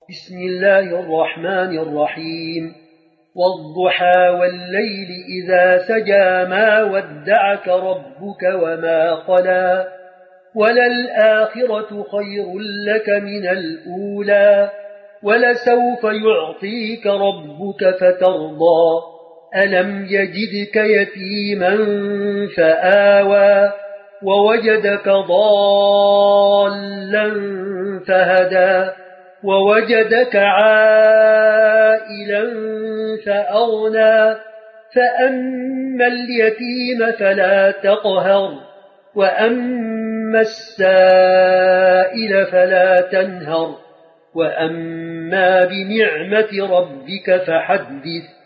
بسم الله الرحمن الرحيم والضحى والليل إذا سجى ما ودعك ربك وما قلى وللآخرة خير لك من الأولى ولسوف يعطيك ربك فترضى ألم يجدك يتيما فآوى ووجدك ضالا فهدى ووجدك عائلا فأغنى فأما اليتيم فلا تقهر وأما السائل فلا تنهر وأما بنعمة ربك فحدث